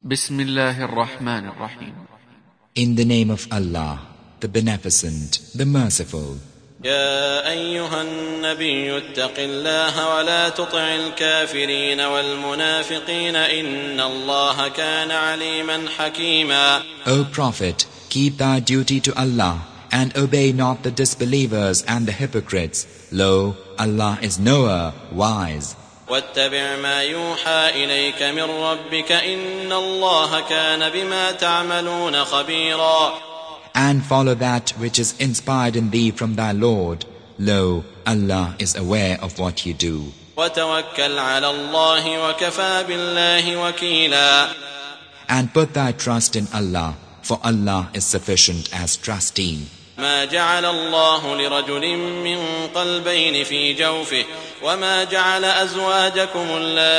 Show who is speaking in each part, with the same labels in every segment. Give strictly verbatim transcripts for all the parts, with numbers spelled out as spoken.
Speaker 1: بسم الله الرحمن الرحيم.
Speaker 2: In the name of Allah, the Beneficent, the Merciful.
Speaker 3: يا أيها النبي اتق الله ولا تطع الكافرين والمنافقين إن الله كان عليما حكيما.
Speaker 2: O Prophet, keep thy duty to Allah and obey not the disbelievers and the hypocrites. Lo, Allah is knower, wise.
Speaker 3: واتبع ما يوحى إليك من ربك إن الله كان بما تعملون خبيرا.
Speaker 2: And follow that which is inspired in thee from thy Lord. Lo, Allah is aware of what you do.
Speaker 3: وتوكل على الله وكفى بالله وكيلا.
Speaker 2: And put thy trust in Allah, for Allah is sufficient as trustee.
Speaker 3: ما جعل الله لرجل من قلبين في جوفه وما جعل أزواجكم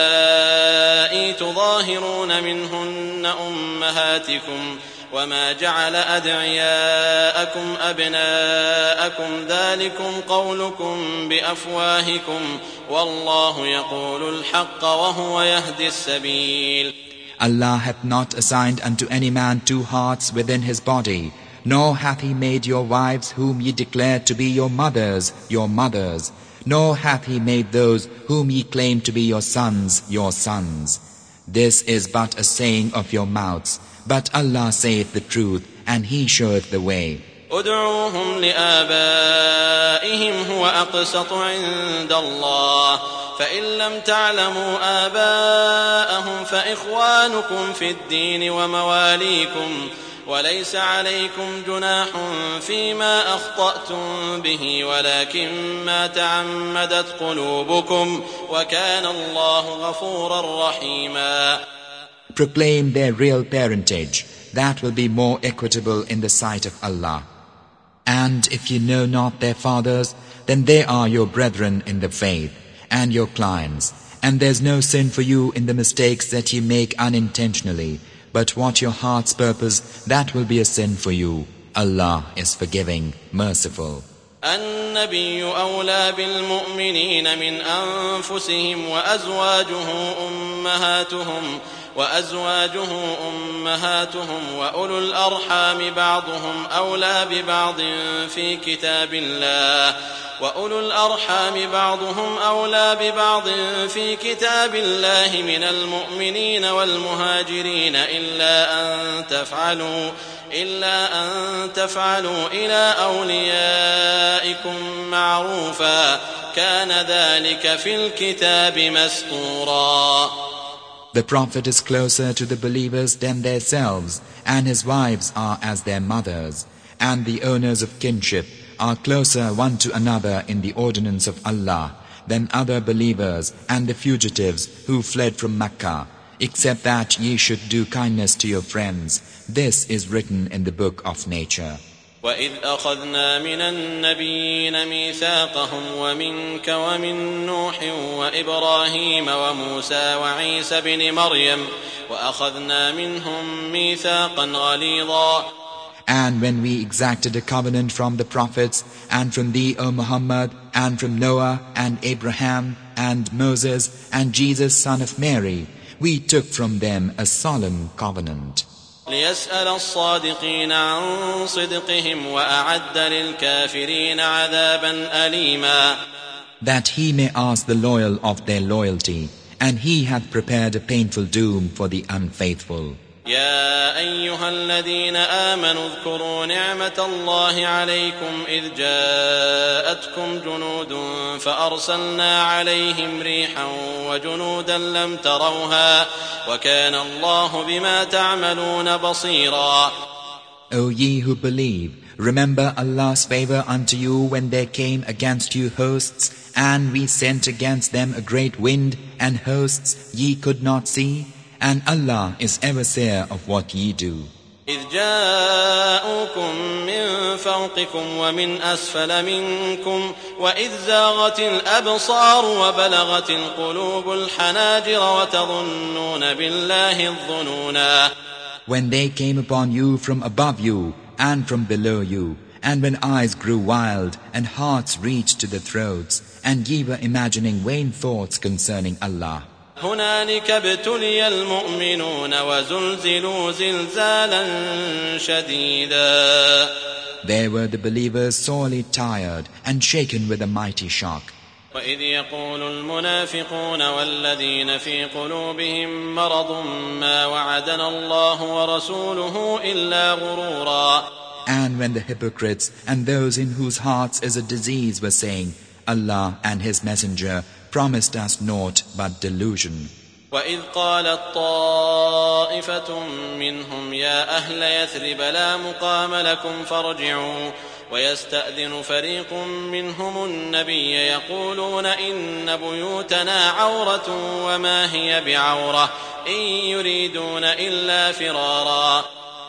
Speaker 3: اللائي تظاهرون منهن أمهاتكم وما جعل أدعياءكم أبناءكم ذلكم قولكم بأفواهكم والله يقول الحق وهو يهدي السبيل.
Speaker 2: Allah hath not assigned unto any man two hearts within his body, nor hath he made your wives whom ye declare to be your mothers, your mothers, nor hath he made those whom ye claim to be your sons, your sons. This is but a saying of your mouths, but Allah saith the truth, and He showeth the way.
Speaker 3: ادعوهم لآبائهم هو أقسط عند الله فإن لم تعلموا آباءهم فإخوانكم في الدين ومواليكم وليس عليكم جناح فيما أخطأتم به ولكن ما تعمدت قلوبكم وكان الله غفورا رحيما.
Speaker 2: Proclaim their real parentage. That will be more equitable in the sight of Allah. And if you know not their fathers, then they are your brethren in the faith, and your clients. And there's no sin for you in the mistakes that you make unintentionally. But what your hearts purpose, that will be a sin for you. Allah is forgiving, merciful.
Speaker 3: النبي أولى بالمؤمنين من أنفسهم وأزواجه أمهاتهم وأزواجه أمهاتهم وأولو الأرحام بعضهم أولى ببعض في كتاب الله وأولو الأرحام بعضهم أولى ببعض في كتاب الله من المؤمنين والمهاجرين إلا أن تفعلوا إلا أن تفعلوا إلى أوليائكم معروفا كان ذلك في الكتاب مسطورا.
Speaker 2: The Prophet is closer to the believers than themselves, and his wives are as their mothers, and the owners of kinship are closer one to another in the ordinance of Allah than other believers and the fugitives who fled from Mecca, except that ye should do kindness to your friends. This is written in the book of nature.
Speaker 3: وَإِذْ أَخَذْنَا مِنَ النَّبِيِّينَ مِيثَاقَهُمْ وَمِنْكَ وَمِنْ نُوحٍ وَإِبْرَاهِيمَ وَمُوسَى وَعِيسَى بْنِ مَرْيَمَ وَأَخَذْنَا مِنْهُمْ مِيثَاقًا غَلِيظًا.
Speaker 2: And when we exacted a covenant from the prophets, and from thee, O Muhammad, and from Noah, and Abraham, and Moses, and Jesus son of Mary, we took from them a solemn covenant.
Speaker 3: ليسأل الصادقين عن صدقهم وأعد للكافرين عذابا أليما.
Speaker 2: That he may ask the loyal of their loyalty, and he hath prepared a painful doom for the unfaithful.
Speaker 3: يا أيها الذين آمنوا اذكروا نعمة الله عليكم إذ جاءتكم جنود فأرسلنا عليهم ريحا وجنودا لم تروها وكان الله بما تعملون بصيرا.
Speaker 2: O ye who believe, remember Allah's favor unto you when there came against you hosts, and we sent against them a great wind and hosts ye could not see. And Allah is ever seer of what ye do.
Speaker 3: إذ جاءوكم من فوقكم ومن أسفل منكم وإذ زاغت الأبصار وبلغت القلوب الحناجر وتظنون بالله الظنونا.
Speaker 2: When they came upon you from above you and from below you, and when eyes grew wild and hearts reached to the throats, and ye were imagining vain thoughts concerning Allah.
Speaker 3: هنالك ابتلي المؤمنون وزلزلوا زلزالا شديدا.
Speaker 2: There were the believers sorely tired and shaken with a mighty shock.
Speaker 3: وإذ يقول المنافقون والذين في قلوبهم مرض ما وعدنا الله ورسوله إلا غرورا.
Speaker 2: And when the hypocrites and those in whose hearts is a disease were saying, Allah and His Messenger promised us naught but delusion.
Speaker 3: وإذ قالت طائفة منهم يا أهل يثرب لا مقام لكم فارجعوا ويستأذن فريق منهم النبي يقولون إن بيوتنا عورة وما هي بعورة إن يريدون إلا فرارا.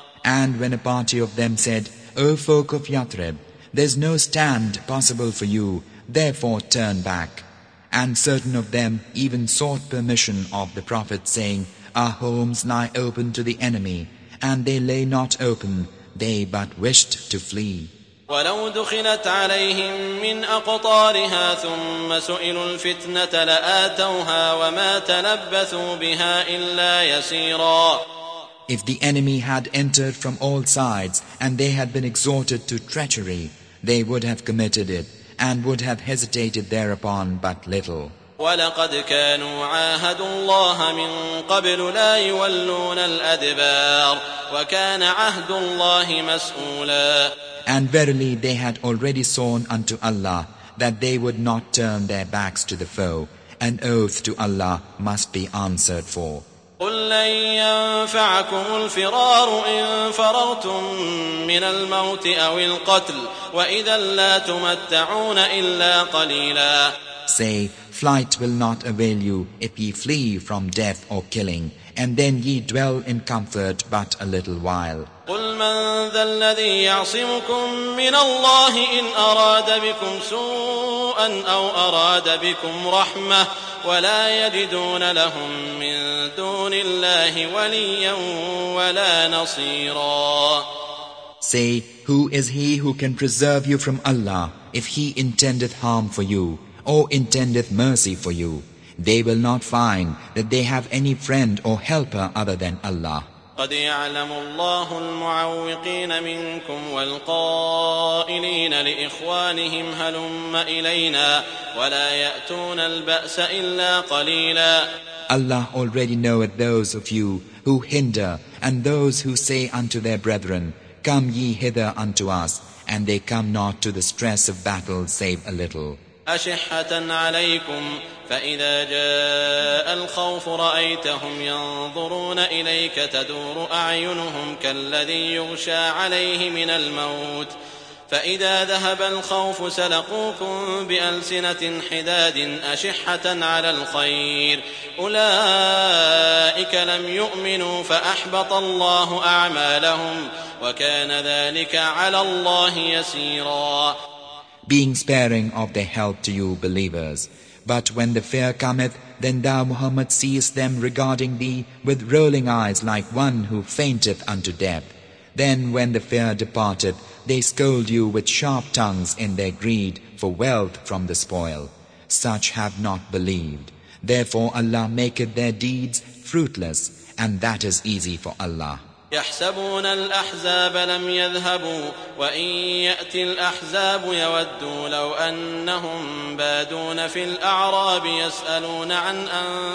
Speaker 2: And when a party of them said, O folk of Yathrib, there's no stand possible for you, therefore turn back. And certain of them even sought permission of the Prophet, saying, Our homes lie open to the enemy, and they lay not open, they but wished to flee.
Speaker 3: ولو دخلت عليهم من أقطارها ثم سئلوا الفتنة لآتوها وما تلبثوا بها إلا يسيرا.
Speaker 2: If the enemy had entered from all sides, and they had been exhorted to treachery, they would have committed it, and would have hesitated thereupon but little.
Speaker 3: وَلَقَدْ كَانُوا عَاهَدُوا اللَّهَ مِنْ قَبْلُ لَا يُوَلُّونَ الْأَدْبَارَ وَكَانَ عَهْدُ اللَّهِ مَسْئُولًا.
Speaker 2: And verily they had already sworn unto Allah that they would not turn their backs to the foe. An oath to Allah must be answered for.
Speaker 3: قُلْ لَنْ يَنْفَعَكُمُ الْفِرَارُ إِنْ فَرَرْتُمْ مِنَ الْمَوْتِ أَوِ الْقَتْلِ وَإِذًا لَا تُمَتَّعُونَ إِلَّا قَلِيلًا.
Speaker 2: Say, flight will not avail you if ye flee from death or killing, and then ye dwell in comfort but a little while.
Speaker 3: قُلْ مَنْ ذَا الَّذِي يَعْصِمُكُمْ مِنَ اللَّهِ إِنْ أَرَادَ بِكُمْ سُوءًا أَوْ أَرَادَ بِكُمْ رَحْمَةً وَلَا يَجِدُونَ لَهُم مِّن دُونِ اللَّهِ وَلِيًّا وَلَا نَصِيرًا.
Speaker 2: Say, who is he who can preserve you from Allah if he intendeth harm for you, or intendeth mercy for you? They will not find that they have any friend or helper other than Allah.
Speaker 3: قد يعلم الله المعوقين منكم والقائلين لإخوانهم هلم إلينا ولا يأتون البأس إلا قليلا.
Speaker 2: Allah already knoweth those of you who hinder and those who say unto their brethren, Come ye hither unto us, and they come not to the stress of battle save a little.
Speaker 3: أشحة عليكم فإذا جاء الخوف رأيتهم ينظرون إليك تدور أعينهم كالذي يغشى عليه من الموت فإذا ذهب الخوف سلقوكم بألسنة حداد أشحة على الخير أولئك لم يؤمنوا فأحبط الله أعمالهم وكان ذلك على الله يسيرا.
Speaker 2: Being sparing of their help to you believers. But when the fear cometh, then thou Muhammad seest them regarding thee with rolling eyes like one who fainteth unto death. Then when the fear departeth, they scold you with sharp tongues in their greed for wealth from the spoil. Such have not believed. Therefore Allah maketh their deeds fruitless, and that is easy for Allah.
Speaker 3: يحسبون الأحزاب لم يذهبوا وإن يأتي الأحزاب يودوا لو أنهم بادون في الأعراب يسألون عن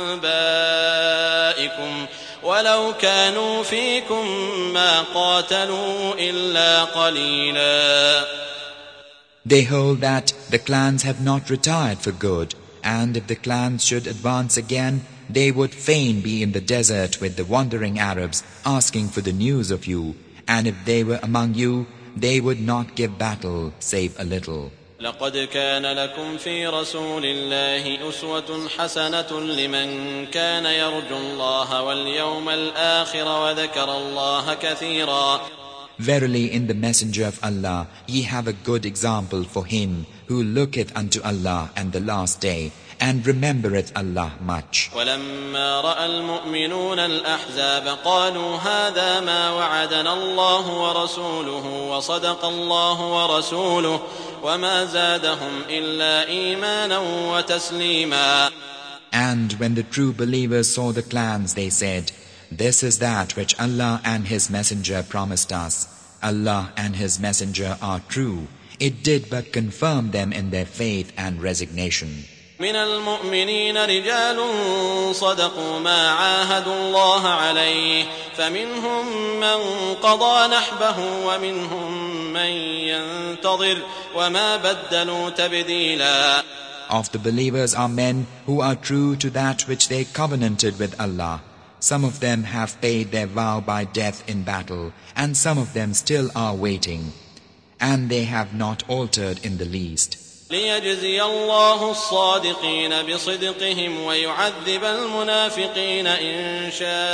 Speaker 3: أنبائكم ولو كانوا فيكم ما قاتلوا إلا قليلا.
Speaker 2: They hold that the clans have not retired for good, and if the clans should advance again, they would fain be in the desert with the wandering Arabs asking for the news of you, and if they were among you, they would not give battle save a little.
Speaker 3: لقد كان لكم في رسول الله أسوة حسنة لمن كان يرجو الله واليوم الآخر وذكر الله كثيرا.
Speaker 2: Verily in the Messenger of Allah ye have a good example for him who looketh unto Allah and the last day, and remembereth Allah much.
Speaker 3: ولما رأى المؤمنون الأحزاب قالوا هذا ما وعدنا الله ورسوله وصدق الله ورسوله وما زادهم إلا إيمانا وتسليما.
Speaker 2: And when the true believers saw the clans, they said, "This is that which Allah and His Messenger promised us. Allah and His Messenger are true." It did but confirm them in their faith and resignation.
Speaker 3: من المؤمنين رجال صدقوا ما عاهدوا الله عليه فمنهم من قضى نحبه ومنهم من ينتظر وما بدلوا تبديلا.
Speaker 2: Of the believers are men who are true to that which they covenanted with Allah. Some of them have paid their vow by death in battle, and some of them still are waiting, and they have not altered in the least.
Speaker 3: ليجزي الله الصادقين بصدقهم ويعذب المنافقين إن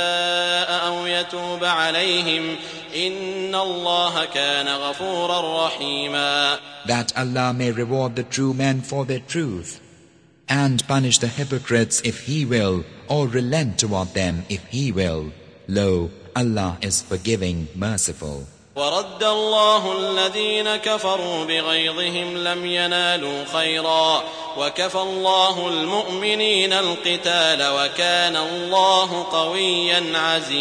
Speaker 3: شاء أو يتوب عليهم إن الله كان غفورا رحيما.
Speaker 2: That Allah may reward the true men for their truth, and punish the hypocrites if He will, or relent toward them if He will. Lo, Allah is forgiving, merciful.
Speaker 3: ورد الله الذين كفروا بغيظهم لم ينالوا خيرا وكفى الله المؤمنين القتال وكان الله قويا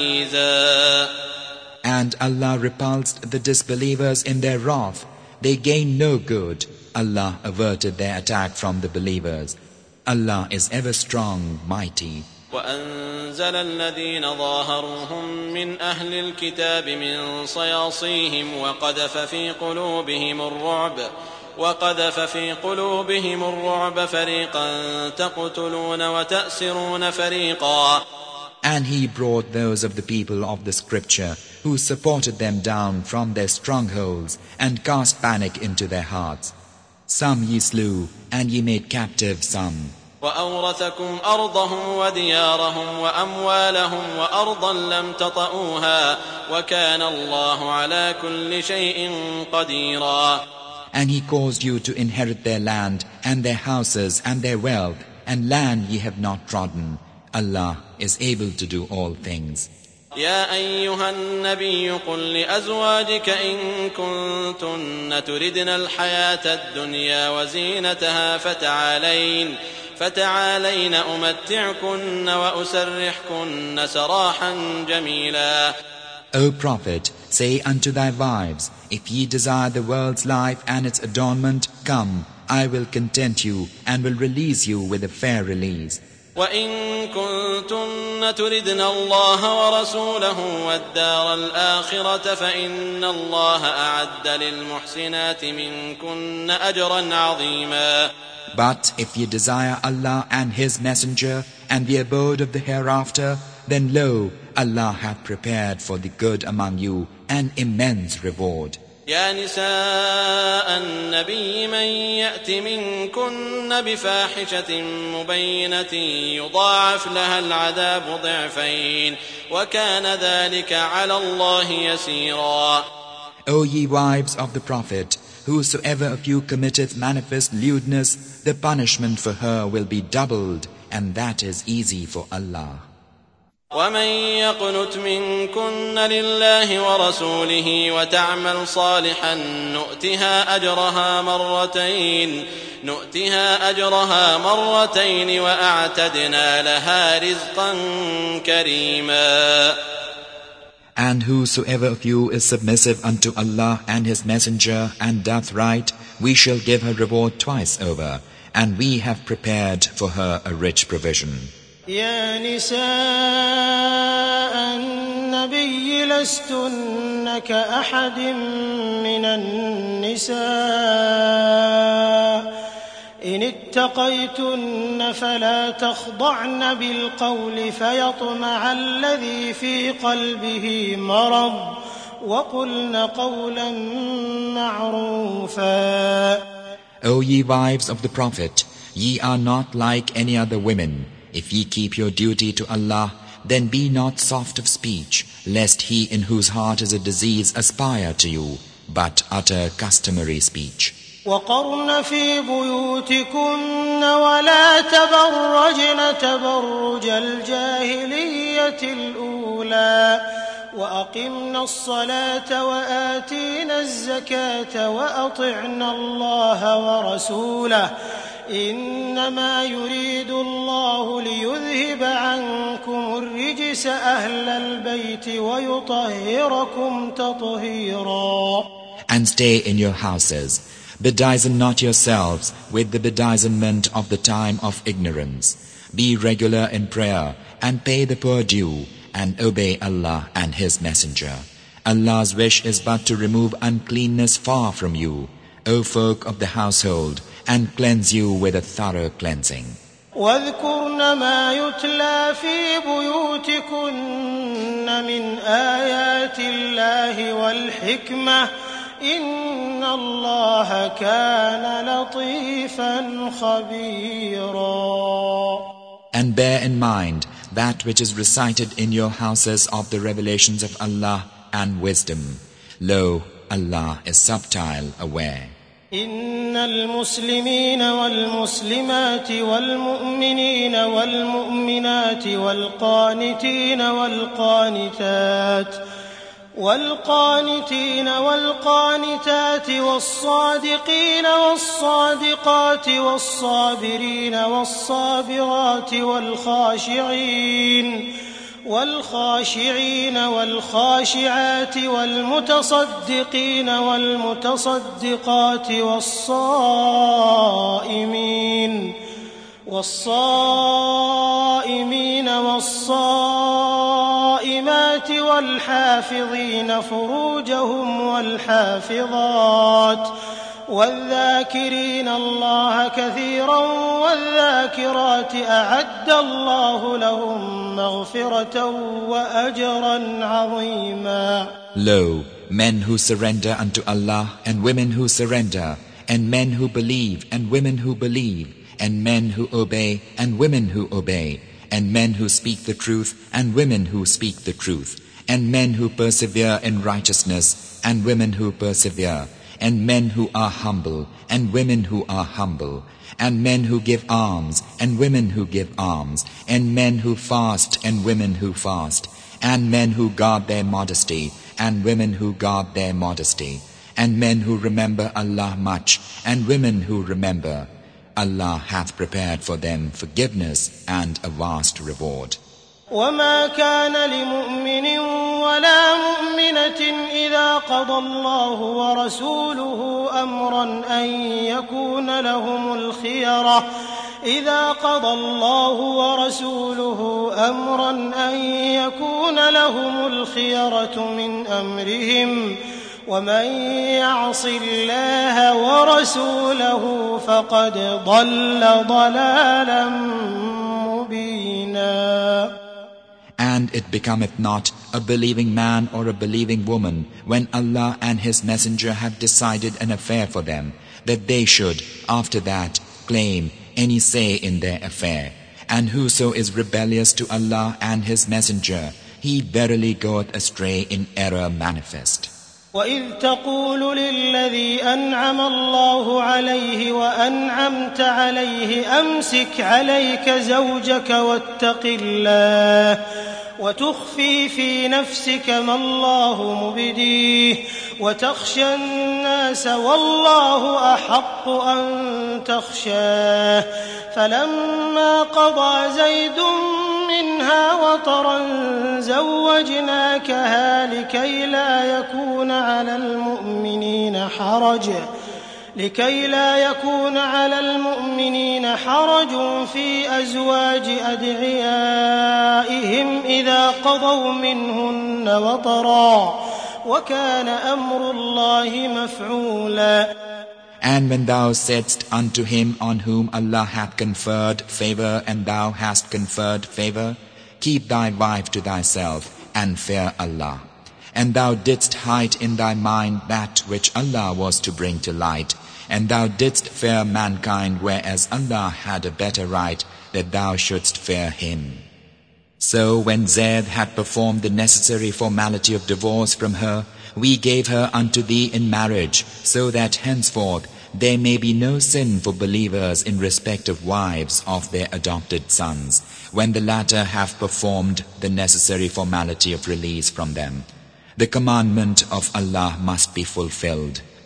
Speaker 3: عزيزا.
Speaker 2: And Allah repulsed the disbelievers in their wrath. They gained no good. Allah averted their attack from the believers. Allah is ever strong, mighty.
Speaker 3: وأنزل الذين ظاهروهم من أهل الكتاب من صياصيهم وقذف في قلوبهم الرعب وقذف في قلوبهم الرعب فريقا تقتلون وتأسرون فريقا.
Speaker 2: And He brought those of the people of the scripture who supported them down from their strongholds and cast panic into their hearts. Some ye slew, and ye made captive some.
Speaker 3: وأورثكم أرضهم وديارهم وأموالهم وأرضا لم تطئوها وكان الله على كل شيء قديرا.
Speaker 2: And He caused you to inherit their land and their houses and their wealth, and land ye have not trodden. Allah is able to do all things.
Speaker 3: يا أيها النبي قل لأزواجك إن كنتن تردن الحياة الدنيا وزينتها فتعالين فتعالين أمتعكن وأسرحكن سراحا جميلا.
Speaker 2: O Prophet, say unto thy wives, if ye desire the world's life and its adornment, come, I will content you and will release you with a fair release.
Speaker 3: وإن كنتن تردن الله ورسوله والدار الآخرة فإن الله أعد للمحسنات منكن أجرا عظيما.
Speaker 2: But if ye desire Allah and His Messenger and the abode of the hereafter, then lo, Allah hath prepared for the good among you an immense reward.
Speaker 3: يا نساء النبي من يأت منكن بفاحشة مبينة يضاعف لها العذاب ضعفين وكان ذلك على الله يسيرا.
Speaker 2: O ye wives of the Prophet, whosoever of you committeth manifest lewdness, the punishment for her will be doubled, and that is easy for Allah.
Speaker 3: ومن يقنت منكن لله ورسوله وتعمل صالحا نؤتها أجرها مرتين نؤتها أجرها مرتين وأعتدنا لها رزقا كريما.
Speaker 2: And whosoever of you is submissive unto Allah and His Messenger and doth right, we shall give her reward twice over, and we have prepared for her a rich provision.
Speaker 4: يا نساء النبي لستن كأحد من النساء إن اتقيتن فلا تخضعن بالقول فيطمع الذي في قلبه مرض وقلن قولا معروفا.
Speaker 2: O ye wives of the Prophet, ye are not like any other women. If ye keep your duty to Allah, then be not soft of speech, lest he in whose heart is a disease aspire to you, but utter customary speech.
Speaker 4: وقرن في بيوتكن ولا تبرجن تبرج الجاهلية الأولى وأقمنا الصلاة وآتينا الزكاة وأطعنا الله ورسوله إنما يريد الله ليذهب عنكم الرجس أهل البيت ويطهركم تطهيرا.
Speaker 2: And stay in your houses. Bedizen not yourselves with the bedizenment of the time of ignorance. Be regular in prayer and pay the poor due and obey Allah and His Messenger. Allah's wish is but to remove uncleanness far from you, O folk of the household, and cleanse you with a thorough cleansing.
Speaker 4: واذكرن ما يتلى في بيوتكن من آيات الله والحكمة إن الله كان لطيفا خبيرا.
Speaker 2: And bear in mind that which is recited in your houses of the revelations of Allah and wisdom. Lo, Allah is subtile aware.
Speaker 4: إن المسلمين والمسلمات والمؤمنين والمؤمنات والقانتين والقانتات والقانتين والقانتات والصادقين والصادقات والصابرين والصابرات والخاشعين والخاشعين والخاشعات والمتصدقين والمتصدقات والصائمين والصائمين والصائمات والحافظين فروجهم والحافظات والذاكرين الله كثيرا والذاكرات أعد الله لهم مغفرة وأجرا عظيما.
Speaker 2: Lo, men who surrender unto Allah and women who surrender, and men who believe and women who believe, and men who obey and women who obey, and men who speak the truth and women who speak the truth, and men who persevere in righteousness and women who persevere, and men who are humble and women who are humble, and men who give alms and women who give alms, and men who fast and women who fast, and men who guard their modesty and women who guard their modesty, and men who remember Allah much and women who remember. Allah hath prepared for them forgiveness and a vast reward.
Speaker 4: وما كان لمؤمن ولا مؤمنة إذا قضى الله ورسوله أمرا أن يكون لهم الخيرة إذا قضى الله ورسوله أمرا أن يكون لهم الخيرة من أمرهم ومن يعص الله ورسوله فقد ضل ضلالا مبينا.
Speaker 2: And it becometh not a believing man or a believing woman when Allah and His Messenger have decided an affair for them, that they should, after that, claim any say in their affair. And whoso is rebellious to Allah and His Messenger, he verily goeth astray in error manifest.
Speaker 4: وَإِذْ تَقُولُ لِلَّذِي أَنْعَمَ اللَّهُ عَلَيْهِ وَأَنْعَمْتَ عَلَيْهِ أَمْسِكْ عَلَيْكَ زَوْجَكَ وَاتَّقِ اللَّهَ وَتُخْفِي فِي نَفْسِكَ مَا اللَّهُ مُبْدِيهِ وَتَخْشَى النَّاسَ وَاللَّهُ أَحَقُّ أَن تَخْشَاهُ فَلَمَّا قَضَى زَيْدٌ منها وطرا زوجناكها لكي لا يكون على المؤمنين حرج لكي لا يكون على المؤمنين حرج في أزواج أدعيائهم إذا قضوا منهن وطرا وكان أمر الله مفعولا.
Speaker 2: And when thou saidst unto him on whom Allah hath conferred favor, and thou hast conferred favor, keep thy wife to thyself, and fear Allah. And thou didst hide in thy mind that which Allah was to bring to light, and thou didst fear mankind, whereas Allah had a better right that thou shouldst fear Him. So when Zayd had performed the necessary formality of divorce from her, we gave her unto thee in marriage, so that henceforth there may be no sin for believers in respect of wives of their adopted sons, when the latter have performed the necessary formality of release from them. The commandment of Allah must be fulfilled.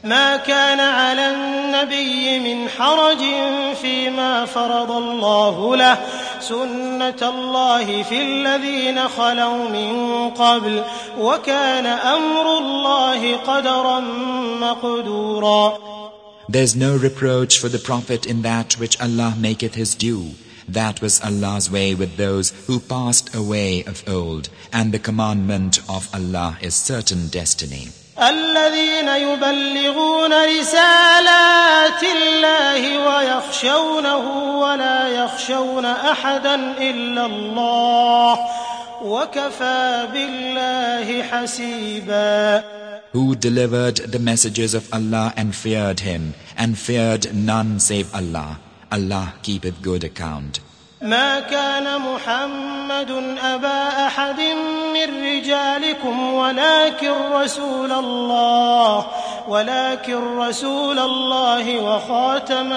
Speaker 4: ما كان على النبي من حرج فيما فرض الله له سنة الله في الذين خلوا من قبل وكان أمر الله قدرا مقدورا.
Speaker 2: There is no reproach for the Prophet in that which Allah maketh his due. That was Allah's way with those who passed away of old, and the commandment of Allah is certain destiny.
Speaker 4: الذين يبلغون رسالات الله ويخشونه ولا يخشون أحدا إلا الله وكفى بالله حسيبا.
Speaker 2: Who delivered the messages of Allah and feared Him, and feared none save Allah. Allah keepeth good account.
Speaker 4: ما كان محمد أبا أحد من رجالكم ولكن رسول الله ولكن رسول الله وخاتم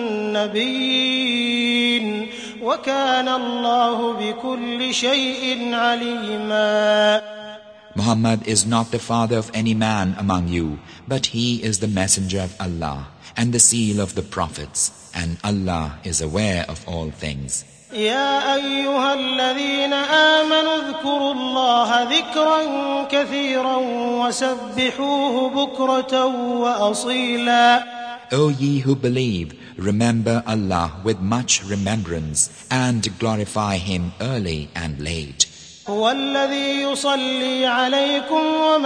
Speaker 4: النبيين وكان الله بكل شيء عليما.
Speaker 2: Muhammad is not the father of any man among you, but he is the messenger of Allah and the seal of the prophets, and Allah is aware of all things.
Speaker 4: يا أيها الذين آمنوا اذكروا الله ذكرا كثيرا وسبحوه بكرة وأصيلا.
Speaker 2: O ye who believe, remember Allah with much remembrance and glorify Him early and late.
Speaker 4: هو الذي يصلي عليكم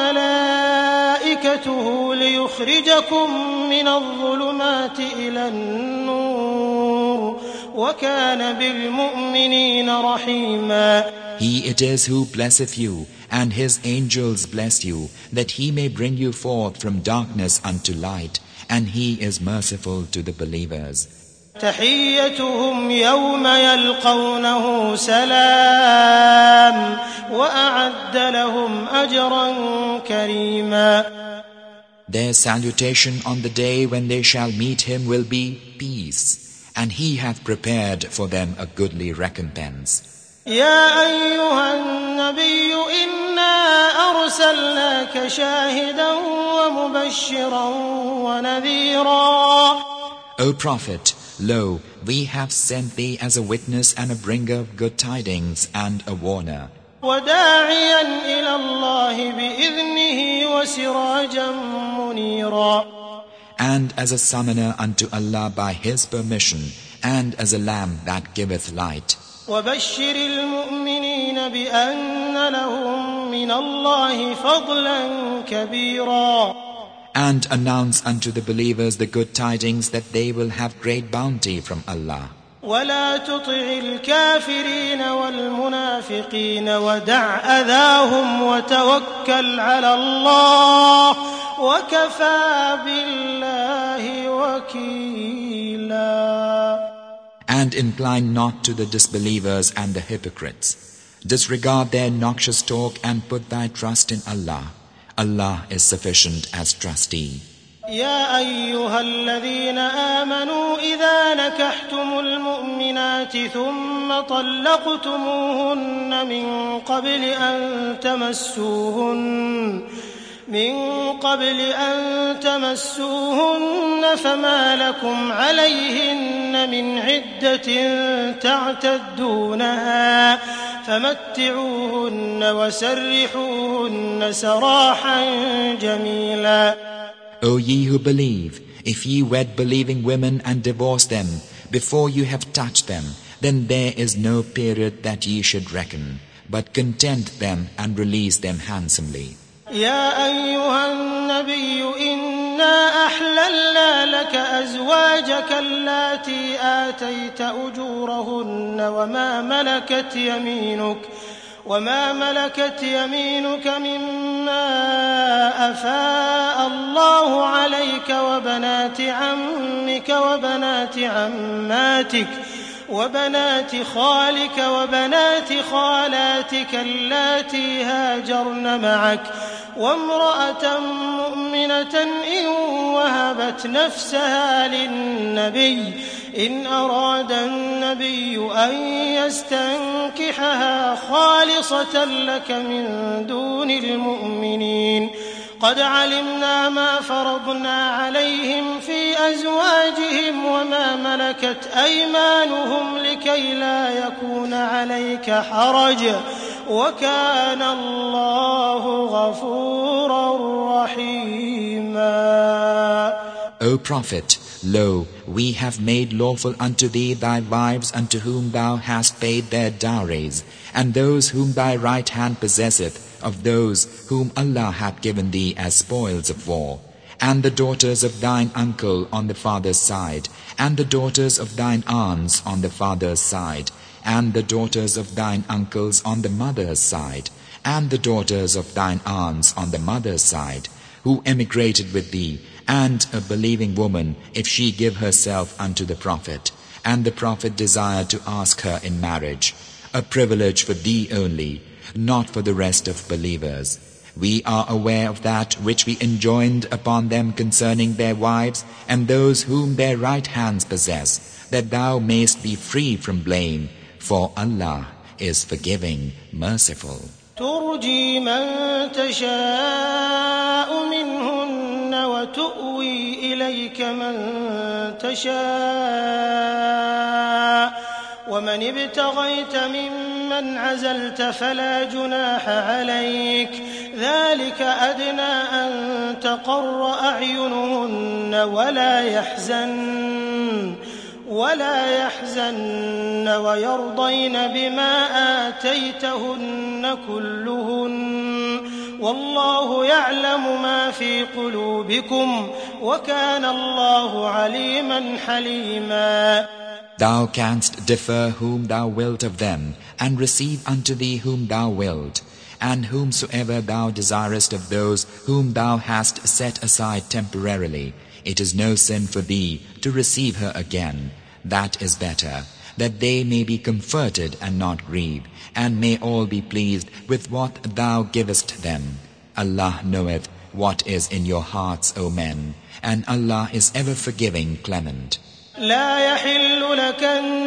Speaker 4: وملائكته ليخرجكم من الظلمات إلى النور وكان بالمؤمنين رحيما.
Speaker 2: He it is who blesseth you, and His angels bless you, that He may bring you forth from darkness unto light, and He is merciful to the believers.
Speaker 4: تحيتهم يوم يلقونه سلام وأعد لهم أجرا كريما.
Speaker 2: Their salutation on the day when they shall meet Him will be peace, and He hath prepared for them a goodly recompense.
Speaker 4: يا أيها النبي إنا أرسلناك شاهدا ومبشرا ونذيرا.
Speaker 2: O Prophet, lo, we have sent thee as a witness and a bringer of good tidings and a warner.
Speaker 4: وداعيا إلى الله بإذنه وسراجا منيرا.
Speaker 2: And as a summoner unto Allah by His permission, and as a lamp that giveth light.
Speaker 4: وبشر المؤمنين بأن لهم من الله فضلا كبيرا.
Speaker 2: And announce unto the believers the good tidings that they will have great bounty from Allah.
Speaker 4: ولا تطع الكافرين والمنافقين ودع أذاهم وتوكل على الله وكفى بالله وكيلا.
Speaker 2: And incline not to the disbelievers and the hypocrites. Disregard their noxious talk and put thy trust in Allah. Allah is sufficient as trustee.
Speaker 4: يا أيها الذين آمنوا إذا نكحتم المؤمنات ثم طلقتموهن من قبل أن تمسوهن من قبل أن تمسوهن فما لكم عليهن من عدة تعتدونها فمتعوهن وسرحوهن سراحا جميلا.
Speaker 2: O ye who believe, if ye wed believing women and divorce them before you have touched them, then there is no period that ye should reckon, but content them and release them handsomely.
Speaker 4: يا أيها النبي إنا أحللنا لك أزواجك اللاتي آتيت أجورهن وما ملكت يمينك وما ملكت يمينك مما أفاء الله عليك وبنات عمك وبنات عماتك وبنات خالك وبنات خالاتك اللاتي هاجرن معك وامرأة مؤمنة إن وهبت نفسها للنبي إن أراد النبي أن يستنكحها خالصة لك من دون المؤمنين قد علمنا ما فرضنا عليهم في أزواجهم وما ملكت أيمانهم لكي لا يكون عليك حرج وكان الله غفورا رحيما.
Speaker 2: O Prophet, lo, we have made lawful unto thee thy wives unto whom thou hast paid their dowries, and those whom thy right hand possesseth, of those whom Allah hath given thee as spoils of war, and the daughters of thine uncle on the father's side, and the daughters of thine aunts on the father's side, and the daughters of thine uncles on the mother's side, and the daughters of thine aunts on the mother's side, who emigrated with thee, and a believing woman, if she give herself unto the Prophet, and the Prophet desire to ask her in marriage, a privilege for thee only, not for the rest of believers. We are aware of that which we enjoined upon them concerning their wives, and those whom their right hands possess, that thou mayst be free from blame, for Allah is forgiving, merciful.
Speaker 4: ترجي من تشاء منهن وتؤوي إليك من تشاء ومن ابتغيت ممن عزلت فلا جناح عليك ذلك أدنى أن تقر أعينهن ولا يحزن ولا يحزن ويرضين بما آتيتهن كلهن والله يعلم ما في قلوبكم وكان الله عليما حليما.
Speaker 2: Thou canst defer whom thou wilt of them, and receive unto thee whom thou wilt, and whomsoever thou desirest of those whom thou hast set aside temporarily, it is no sin for thee to receive her again. That is better, that they may be comforted and not grieve, and may all be pleased with what thou givest them. Allah knoweth what is in your hearts, O men, and Allah is ever forgiving, clement.
Speaker 4: لا يحل لك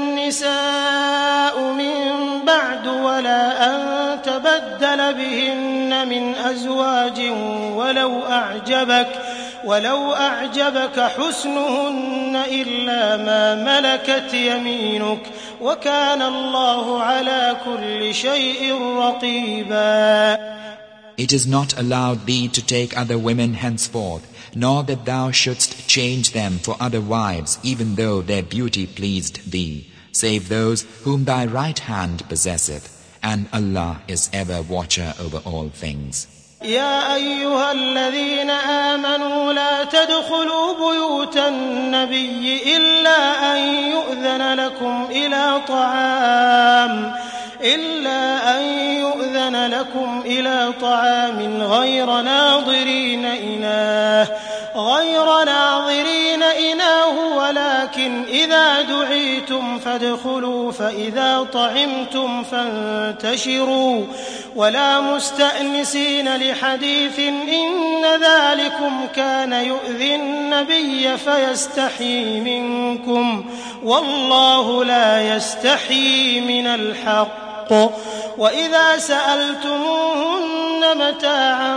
Speaker 4: النساء من بعد ولا أن تبدل بهن من أزواج ولو أعجبك ولو أعجبك حسنهن إلا ما ملكت يمينك وكان الله على كل شيء رقيبا.
Speaker 2: It is not allowed thee to take other women henceforth, nor that thou shouldst change them for other wives, even though their beauty pleased thee, save those whom thy right hand possesseth, and Allah is ever watcher over all things.
Speaker 4: يا أيها الذين آمنوا لا تدخلوا بيوت النبي إلا أن يؤذن لكم إلى طعام إلا أن يؤذن لكم إلى طعام غير ناظرين إناه غير ناظرين إناه ولكن إذا دعيتم فادخلوا فإذا طعمتم فانتشروا ولا مستأنسين لحديث إن ذلكم كان يؤذي النبي فيستحيي منكم والله لا يستحيي من الحق وإذا سألتموهن متاعا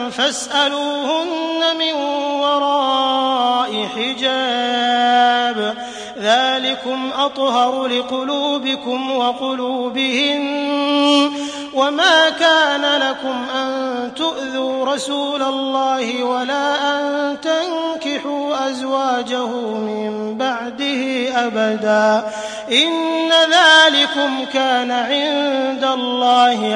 Speaker 4: فاسألوهن من وراء حجاب ذلكم أطهر لقلوبكم وقلوبهن وما كان لكم أن تؤذوا رسول الله ولا أن تنكحوا أزواجه من بعده أبدا إن ذلكم كان عند الله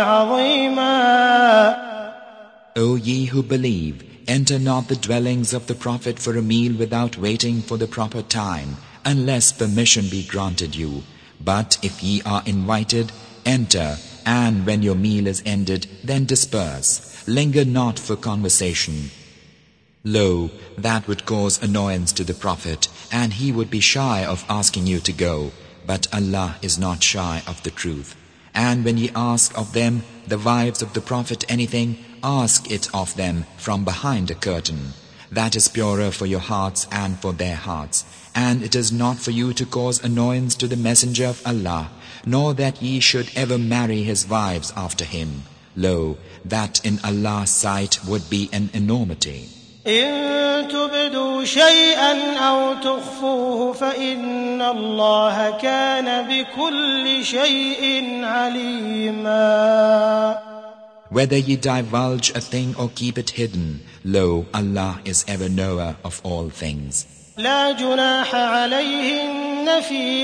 Speaker 4: عظيما.
Speaker 2: O ye who believe, enter not the dwellings of the Prophet for a meal without waiting for the proper time, unless permission be granted you. But if ye are invited, enter, and when your meal is ended, then disperse. Linger not for conversation. Lo, that would cause annoyance to the Prophet, and he would be shy of asking you to go. But Allah is not shy of the truth. And when ye ask of them, the wives of the Prophet, anything, ask it of them from behind a curtain. That is purer for your hearts and for their hearts. And it is not for you to cause annoyance to the Messenger of Allah, nor that ye should ever marry his wives after him. Lo, that in Allah's sight would be an enormity.
Speaker 4: إن تبدوا شيئا أو تخفوه فإن الله كان بكل شيء عليما.
Speaker 2: Whether ye divulge a thing or keep it hidden, lo, Allah is ever knower of all things.
Speaker 4: لا جناح عليهن في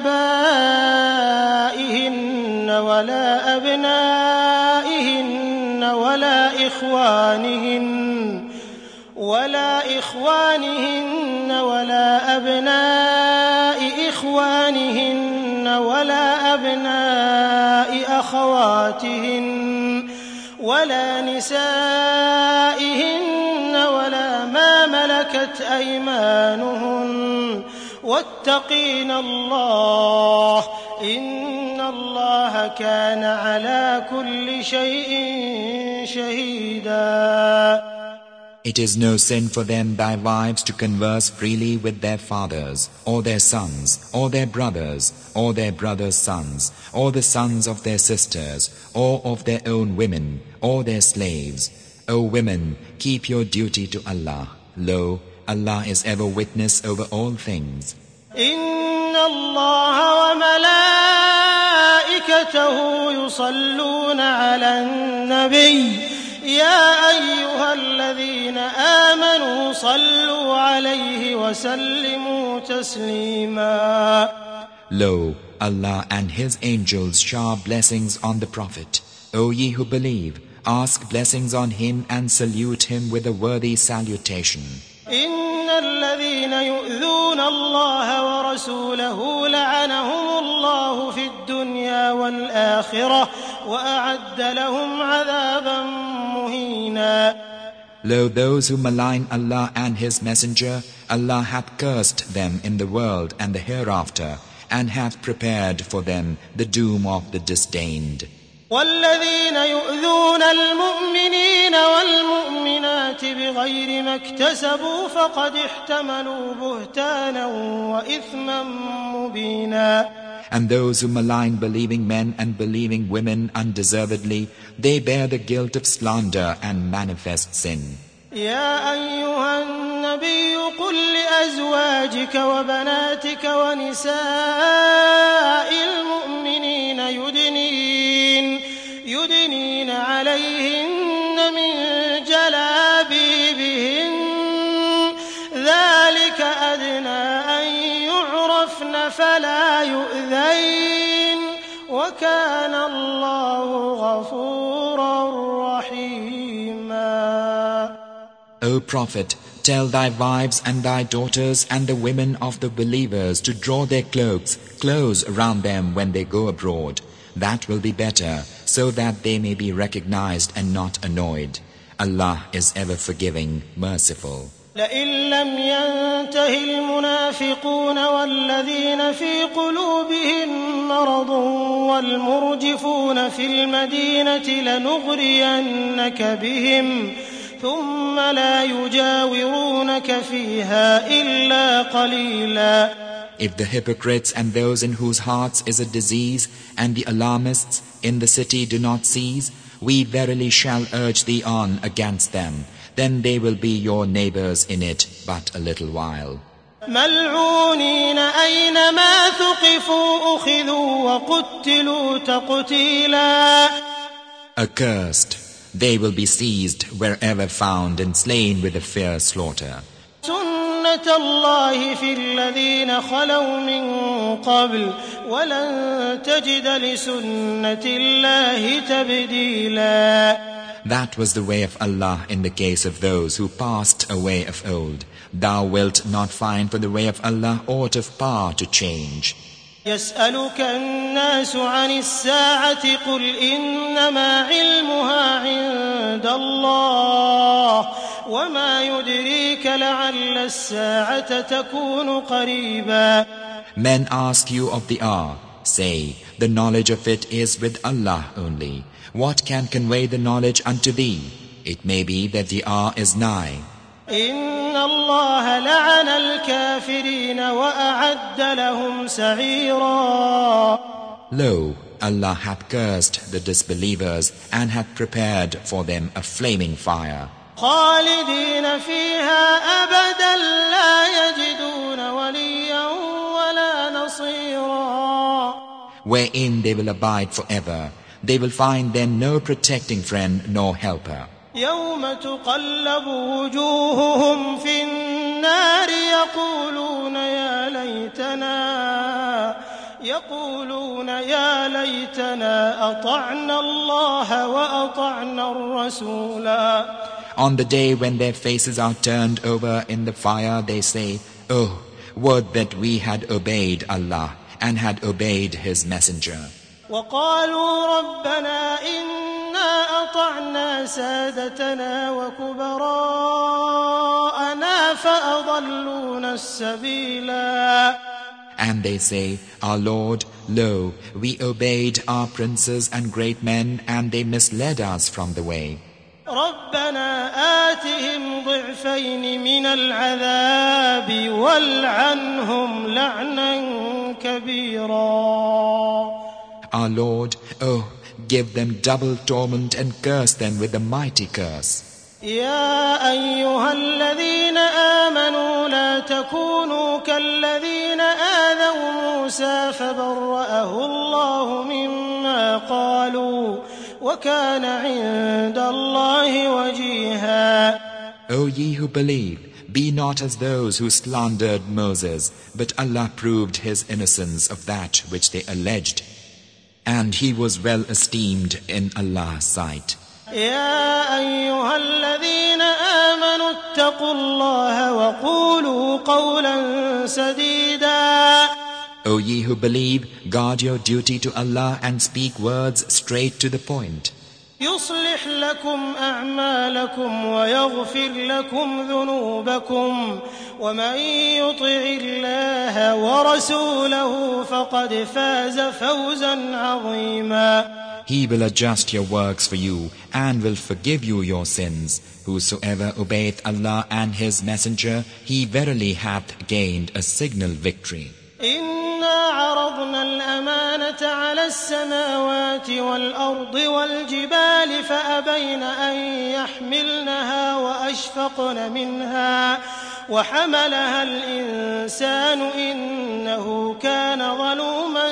Speaker 4: آبائهن ولا أبنائهن ولا إخوانهن ولا إخوانهن ولا أبناء إخوانهن ولا أبناء أخواتهن ولا نسائهن ولا ما ملكت أيمانهن واتقين الله إن الله كان على كل شيء شهيدا.
Speaker 2: It is no sin for them, thy wives, to converse freely with their fathers, or their sons, or their brothers, or their brothers' sons, or the sons of their sisters, or of their own women, or their slaves. O women, keep your duty to Allah. Lo, Allah is ever witness over all things.
Speaker 4: إن الله وملائكته يصلون على النبي يا أيها الذين آمنوا صلوا عليه وسلموا تسليما.
Speaker 2: Lo, Allah and His angels shower blessings on the Prophet. O ye who believe, ask blessings on him and salute him with a worthy salutation.
Speaker 4: إن الذين يؤذون الله ورسوله لعنهم الله في الدنيا والآخرة وأعد لهم عذابا مهينا.
Speaker 2: Lo, those who malign Allah and His Messenger, Allah hath cursed them in the world and the hereafter, and hath prepared for them the doom of the disdained.
Speaker 4: والذين يؤذون المؤمنين والمؤمنات بغير ما اكتسبوا فقد احتملوا بهتانا وإثما مبينا.
Speaker 2: And those who malign believing men and believing women undeservedly, they bear the guilt of slander and manifest sin.
Speaker 4: يا أيها النبي قل لأزواجك وبناتك ونساء المؤمنين يدنين يدنين عليهن من جلابيبهن ذلك أدنى أن يعرفن فلا يؤذين وكان الله غفورا رحيما.
Speaker 2: O Prophet, tell thy wives and thy daughters and the women of the believers to draw their cloaks close around them when they go abroad. That will be better, so that they may be recognized and not annoyed. Allah is ever forgiving, merciful.
Speaker 4: لئن لم ينته المنافقون والذين في قلوبهم مرض والمرجفون في المدينة لنغرينك بهم ثم لا يجاورونك فيها إلا قليلا.
Speaker 2: If the hypocrites and those in whose hearts is a disease and the alarmists in the city do not cease, we verily shall urge thee on against them. Then they will be your neighbors in it but a little while.
Speaker 4: ملعونين أينما ثقفوا أخذوا وقتلوا تقتيلا.
Speaker 2: Accursed, they will be seized wherever found and slain with a fierce slaughter.
Speaker 4: سنة الله في الذين خلوا من قبل ولن تجد لسنة الله تبديلا.
Speaker 2: That was the way of Allah in the case of those who passed away of old. Thou wilt not find for the way of Allah aught of power to change.
Speaker 4: يسألك الناس عن الساعة قل إنما علمها عند الله وما يدريك لعل الساعة تكون قريبا.
Speaker 2: Men ask you of the hour. Say, the knowledge of it is with Allah only. What can convey the knowledge unto thee? It may be that the hour is nigh.
Speaker 4: إن الله لعن الكافرين وأعد لهم سعيرا.
Speaker 2: Lo, Allah hath cursed the disbelievers and hath prepared for them a flaming fire.
Speaker 4: خالدين فيها أبدا لا يجدون وليا ولا نصيرا.
Speaker 2: Wherein they will abide forever. They will find there no protecting friend nor helper.
Speaker 4: يوم تقلب وجوههم في النار يقولون يا ليتنا يقولون يا ليتنا أطعنا الله وأطعنا الرسولا.
Speaker 2: On the day when their faces are turned over in the fire, they say, "Oh, would that we had obeyed Allah and had obeyed His Messenger."
Speaker 4: وقالوا ربنا إنا أطعنا سادتنا وكبراءنا فأضلونا السبيلا.
Speaker 2: And they say, "Our Lord, lo, we obeyed our princes and great men, and they misled us from the way."
Speaker 4: ربنا آتهم ضعفين من العذاب والعنهم لعنا كبيرا.
Speaker 2: Our Lord, oh, give them double torment and curse them with a mighty curse.
Speaker 4: يا أيها الذين آمنوا لا تكونوا كالذين آذوا موسى فبرأه الله مما قالوا وكان عند الله وجيها.
Speaker 2: O ye who believe, be not as those who slandered Moses, but Allah proved his innocence of that which they alleged, and he was well esteemed in Allah's sight.
Speaker 4: يا أيها الذين آمنوا اتقوا الله وقولوا قولا سديدا.
Speaker 2: O ye who believe, guard your duty to Allah and speak words straight to the point.
Speaker 4: يصلح لكم أعمالكم ويغفر لكم ذنوبكم ومن يطع الله ورسوله فقد فاز فوزا عظيما.
Speaker 2: He will adjust your works for you and will forgive you your sins. Whosoever obeyeth Allah and His Messenger, he verily hath gained a signal victory.
Speaker 4: إنا عرضنا الأمانة على السماوات والأرض والجبال فأبين أن يحملنها وأشفقن منها وحملها الإنسان إنه كان ظلوما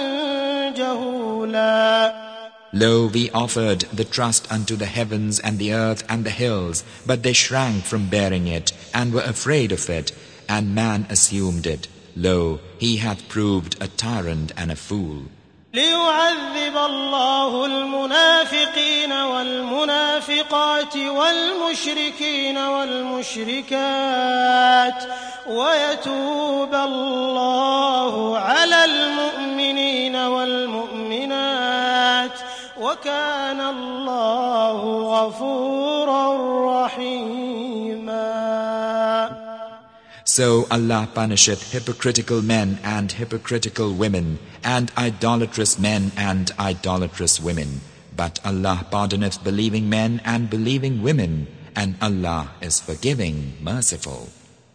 Speaker 4: جهولا.
Speaker 2: Lo, we offered the trust unto the heavens and the earth and the hills, but they shrank from bearing it and were afraid of it, and man assumed it. Lo, he hath proved a tyrant and a fool.
Speaker 4: ليعذب الله المنافقين والمنافقات والمشركين والمشركات ويتوب الله على المؤمنين والمؤمنات وكان الله غفورا رحيما.
Speaker 2: So Allah punisheth hypocritical men and hypocritical women, and idolatrous men and idolatrous women. But Allah pardoneth believing men and believing women, and Allah is forgiving, merciful.